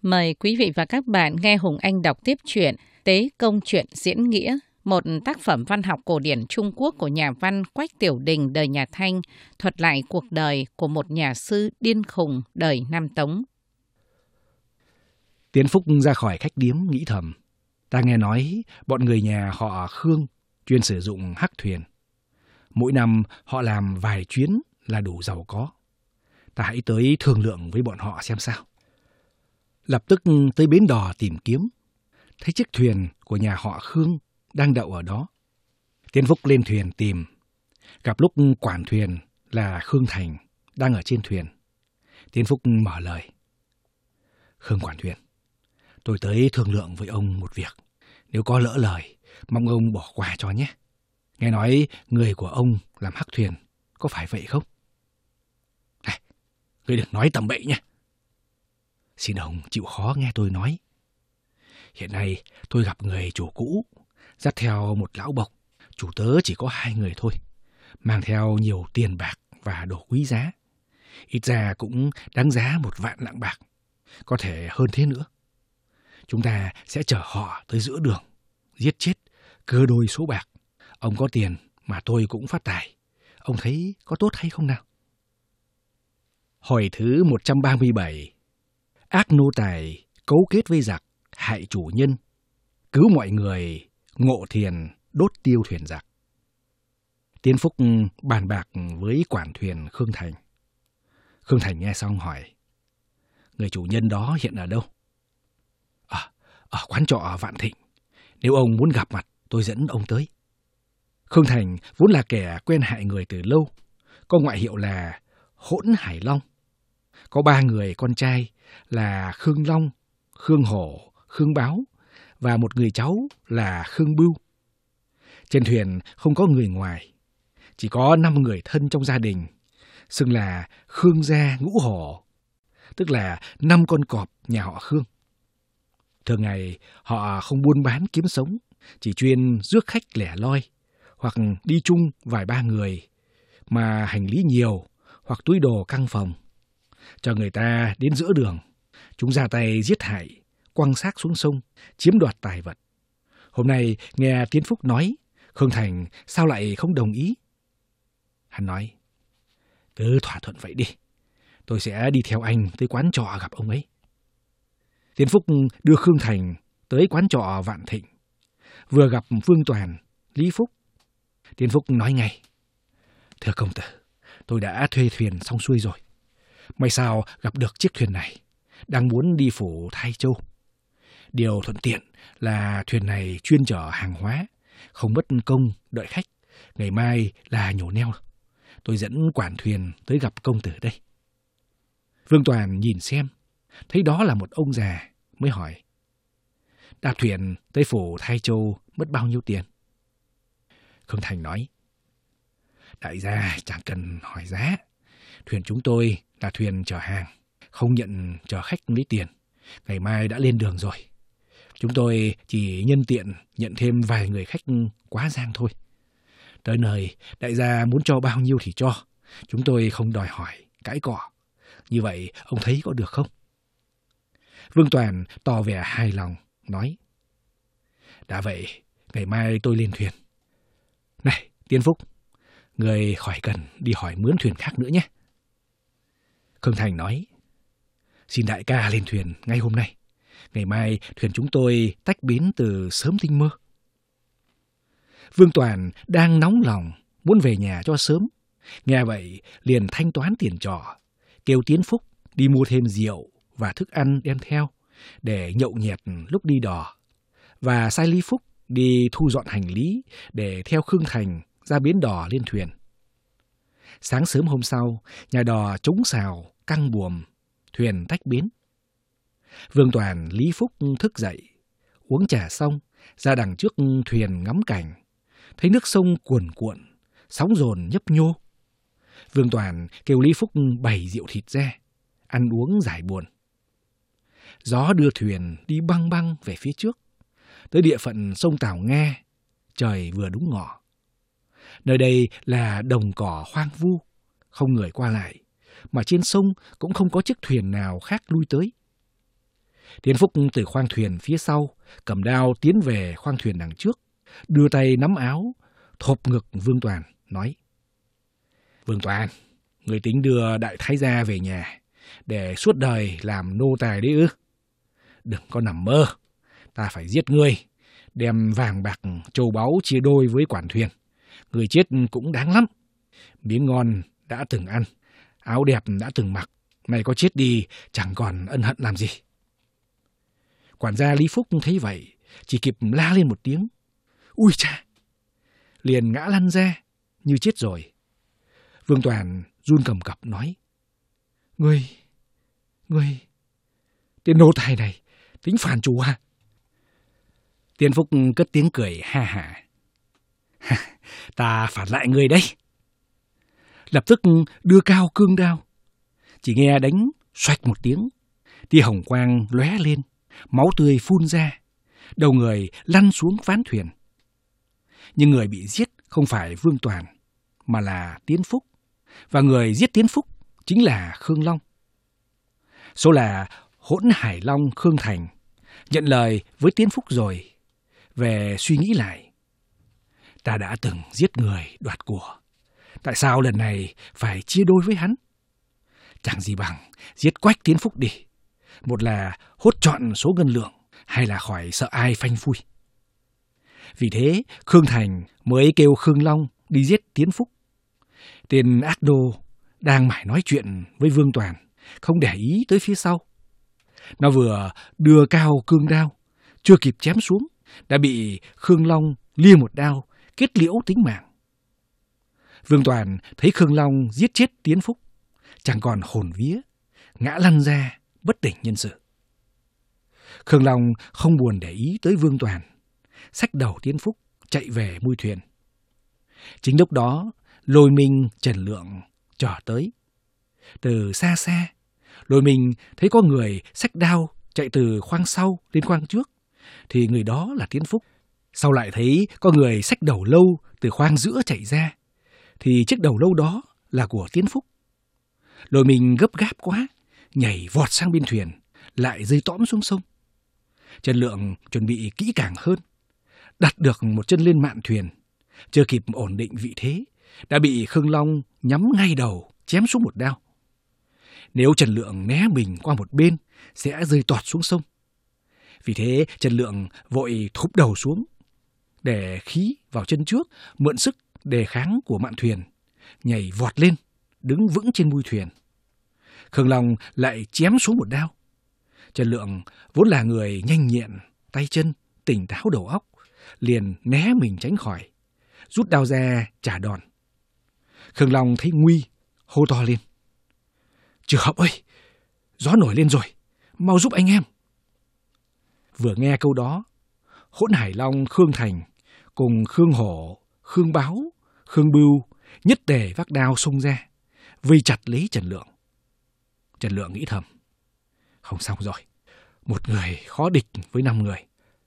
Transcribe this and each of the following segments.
Mời quý vị và các bạn nghe Hùng Anh đọc tiếp truyện Tế Công Truyện Diễn Nghĩa, một tác phẩm văn học cổ điển Trung Quốc của nhà văn Quách Tiểu Đình đời nhà Thanh, thuật lại cuộc đời của một nhà sư điên khùng đời Nam Tống. Tiến Phúc ra khỏi khách điếm nghĩ thầm, ta nghe nói bọn người nhà họ Khương chuyên sử dụng hắc thuyền. Mỗi năm họ làm vài chuyến là đủ giàu có. Ta hãy tới thương lượng với bọn họ xem sao. Lập tức tới bến đò tìm kiếm, thấy chiếc thuyền của nhà họ Khương đang đậu ở đó. Tiến Phúc lên thuyền tìm, gặp lúc quản thuyền là Khương Thành đang ở trên thuyền. Tiến Phúc mở lời. Khương quản thuyền, tôi tới thương lượng với ông một việc. Nếu có lỡ lời, mong ông bỏ qua cho nhé. Nghe nói người của ông làm hắc thuyền, có phải vậy không? Này, ngươi đừng nói tầm bậy nha. Xin ông chịu khó nghe tôi nói. Hiện nay tôi gặp người chủ cũ, dắt theo một lão bộc. Chủ tớ chỉ có 2 người thôi, mang theo nhiều tiền bạc và đồ quý giá. Ít ra cũng đáng giá 1 vạn lạng bạc, có thể hơn thế nữa. Chúng ta sẽ chở họ tới giữa đường, giết chết, cưa đôi số bạc. Ông có tiền mà tôi cũng phát tài. Ông thấy có tốt hay không nào? Hồi thứ 137. Ác nô tài cấu kết với giặc, hại chủ nhân, cứu mọi người, ngộ thiền, đốt tiêu thuyền giặc. Tiến Phúc bàn bạc với quản thuyền Khương Thành. Khương Thành nghe xong hỏi, người chủ nhân đó hiện ở đâu? Ở quán trọ Vạn Thịnh. Nếu ông muốn gặp mặt, tôi dẫn ông tới. Khương Thành vốn là kẻ quen hại người từ lâu, có ngoại hiệu là Hỗn Hải Long. Có 3 người con trai là Khương Long, Khương Hổ, Khương Báo và một người cháu là Khương Bưu. Trên thuyền không có người ngoài, chỉ có 5 người thân trong gia đình, xưng là Khương gia ngũ hổ, tức là 5 con cọp nhà họ Khương. Thường ngày họ không buôn bán kiếm sống, chỉ chuyên rước khách lẻ loi, hoặc đi chung vài 3 người, mà hành lý nhiều, hoặc túi đồ căng phòng. Cho người ta đến giữa đường, chúng ra tay giết hại, quăng xác xuống sông, chiếm đoạt tài vật. Hôm nay nghe Tiến Phúc nói, Khương Thành sao lại không đồng ý? Hắn nói, cứ thỏa thuận vậy đi, tôi sẽ đi theo anh tới quán trọ gặp ông ấy. Tiến Phúc đưa Khương Thành tới quán trọ Vạn Thịnh. Vừa gặp Vương Toàn, Lý Phúc, Tiến Phúc nói ngay, thưa công tử, tôi đã thuê thuyền xong xuôi rồi. May sao gặp được chiếc thuyền này, đang muốn đi phủ Thái Châu. Điều thuận tiện là thuyền này chuyên chở hàng hóa, không mất công đợi khách. Ngày mai là nhổ neo. Tôi dẫn quản thuyền tới gặp công tử đây. Vương Toàn nhìn xem, thấy đó là một ông già, mới hỏi, đạp thuyền tới phủ Thái Châu mất bao nhiêu tiền? Khương Thành nói, đại gia chẳng cần hỏi giá. Thuyền chúng tôi là thuyền chở hàng, không nhận chở khách lấy tiền. Ngày mai đã lên đường rồi. Chúng tôi chỉ nhân tiện nhận thêm vài người khách quá giang thôi. Tới nơi, đại gia muốn cho bao nhiêu thì cho. Chúng tôi không đòi hỏi, cãi cọ. Như vậy, ông thấy có được không? Vương Toàn tỏ vẻ hài lòng, nói, đã vậy, ngày mai tôi lên thuyền. Này, Tiến Phúc, người khỏi cần đi hỏi mướn thuyền khác nữa nhé. Khương Thành nói, xin đại ca lên thuyền ngay hôm nay. Ngày mai thuyền chúng tôi tách bến từ sớm tinh mơ. Vương Toàn đang nóng lòng, muốn về nhà cho sớm. Nghe vậy liền thanh toán tiền trọ, kêu Tiến Phúc đi mua thêm rượu và thức ăn đem theo để nhậu nhẹt lúc đi đò, và sai Lý Phúc đi thu dọn hành lý để theo Khương Thành ra bến đò lên thuyền. Sáng sớm hôm sau, nhà đò trống xào, căng buồm, thuyền tách bến. Vương Toàn, Lý Phúc thức dậy, uống trà xong, ra đằng trước thuyền ngắm cảnh. Thấy nước sông cuồn cuộn, sóng dồn nhấp nhô. Vương Toàn kêu Lý Phúc bày rượu thịt ra, ăn uống giải buồn. Gió đưa thuyền đi băng băng về phía trước. Tới địa phận sông Tảo Nghe, trời vừa đúng ngọ. Nơi đây là đồng cỏ hoang vu, không người qua lại, mà trên sông cũng không có chiếc thuyền nào khác lui tới. Tiến Phúc từ khoang thuyền phía sau, cầm đao tiến về khoang thuyền đằng trước, đưa tay nắm áo, thộp ngực Vương Toàn, nói: Vương Toàn, người tính đưa đại thái gia về nhà, để suốt đời làm nô tài đấy ư? Đừng có nằm mơ, ta phải giết ngươi, đem vàng bạc châu báu chia đôi với quản thuyền. Người chết cũng đáng lắm. Miếng ngon đã từng ăn, áo đẹp đã từng mặc, mày có chết đi chẳng còn ân hận làm gì. Quản gia Lý Phúc thấy vậy, chỉ kịp la lên một tiếng: Ui cha! Liền ngã lăn ra như chết rồi. Vương Toàn run cầm cập nói: Ngươi, tên nô tài này tính phản chủ à? Tiên Phúc cất tiếng cười ha hả: Ta phản lại ngươi đấy. Lập tức đưa cao cương đao. Chỉ nghe đánh xoạch một tiếng, tia hồng quang lóe lên, máu tươi phun ra, đầu người lăn xuống ván thuyền. Nhưng người bị giết không phải Vương Toàn, mà là Tiến Phúc, và người giết Tiến Phúc chính là Khương Long. Số là Hỗn Hải Long Khương Thành nhận lời với Tiến Phúc rồi, về suy nghĩ lại: ta đã từng giết người đoạt của, tại sao lần này phải chia đôi với hắn? Chẳng gì bằng giết quách Tiến Phúc đi, một là hốt trọn số ngân lượng, hay là khỏi sợ ai phanh phui. Vì thế Khương Thành mới kêu Khương Long đi giết Tiến Phúc. Tên ác đô đang mải nói chuyện với Vương Toàn, không để ý tới phía sau. Nó vừa đưa cao cương đao, chưa kịp chém xuống, đã bị Khương Long lia một đao, kết liễu tính mạng. Vương Toàn thấy Khương Long giết chết Tiến Phúc, chẳng còn hồn vía, ngã lăn ra bất tỉnh nhân sự. Khương Long không buồn để ý tới Vương Toàn, xách đầu Tiến Phúc chạy về mui thuyền. Chính lúc đó Lôi Minh, Trần Lượng trở tới. Từ xa xa, Lôi Minh thấy có người xách đao chạy từ khoang sau lên khoang trước, thì người đó là Tiến Phúc. Sau lại thấy có người xách đầu lâu từ khoang giữa chạy ra, thì chiếc đầu lâu đó là của Tiến Phúc. Lôi Minh gấp gáp quá, nhảy vọt sang bên thuyền, lại rơi tõm xuống sông. Trần Lượng chuẩn bị kỹ càng hơn, đặt được một chân lên mạn thuyền, chưa kịp ổn định vị thế, đã bị Khương Long nhắm ngay đầu, chém xuống một đao. Nếu Trần Lượng né mình qua một bên, sẽ rơi toọt xuống sông. Vì thế Trần Lượng vội thụp đầu xuống, để khí vào chân trước, mượn sức đề kháng của mạn thuyền, nhảy vọt lên, đứng vững trên mui thuyền. Khương Long lại chém xuống một đao. Trần Lượng vốn là người nhanh nhẹn, tay chân, tỉnh táo đầu óc, liền né mình tránh khỏi, rút đao ra trả đòn. Khương Long thấy nguy, hô to lên: Trường Hợp ơi, gió nổi lên rồi, mau giúp anh em. Vừa nghe câu đó, Hỗn Hải Long Khương Thành cùng Khương Hổ, Khương Báo, Khương Bưu nhất tề vác đao xông ra, vây chặt lấy Trần Lượng. Trần Lượng nghĩ thầm: không xong rồi, một người khó địch với 5 người,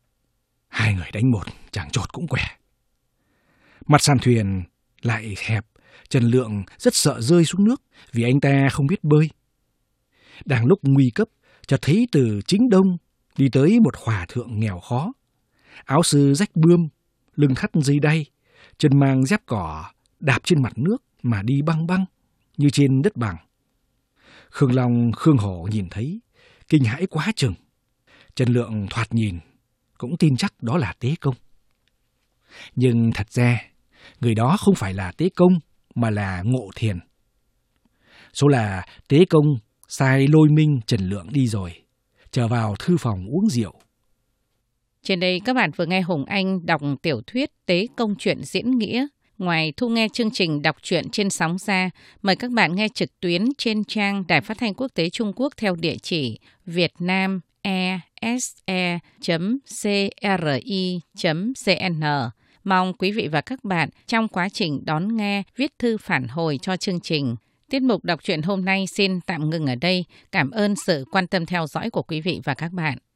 2 người đánh một chẳng chột cũng què. Mặt sàn thuyền lại hẹp, Trần Lượng rất sợ rơi xuống nước vì anh ta không biết bơi. Đang lúc nguy cấp, chợt thấy từ chính đông đi tới một hòa thượng nghèo khó, áo sư rách bươm, lưng thắt dây đay, chân mang dép cỏ, đạp trên mặt nước mà đi băng băng như trên đất bằng. Khương Long, Khương Hổ nhìn thấy, kinh hãi quá chừng. Trần Lượng thoạt nhìn cũng tin chắc đó là Tế Công. Nhưng thật ra, người đó không phải là Tế Công, mà là Ngộ Thiền. Số là Tế Công sai Lôi Minh, Trần Lượng đi rồi, trở vào thư phòng uống rượu. Trên đây các bạn vừa nghe Hùng Anh đọc tiểu thuyết Tế Công truyện diễn nghĩa. Ngoài thu nghe chương trình đọc truyện trên sóng ra, mời các bạn nghe trực tuyến trên trang Đài Phát thanh Quốc tế Trung Quốc theo địa chỉ vietnamese.cri.cn. Mong quý vị và các bạn trong quá trình đón nghe viết thư phản hồi cho chương trình. Tiết mục đọc truyện hôm nay xin tạm ngừng ở đây. Cảm ơn sự quan tâm theo dõi của quý vị và các bạn.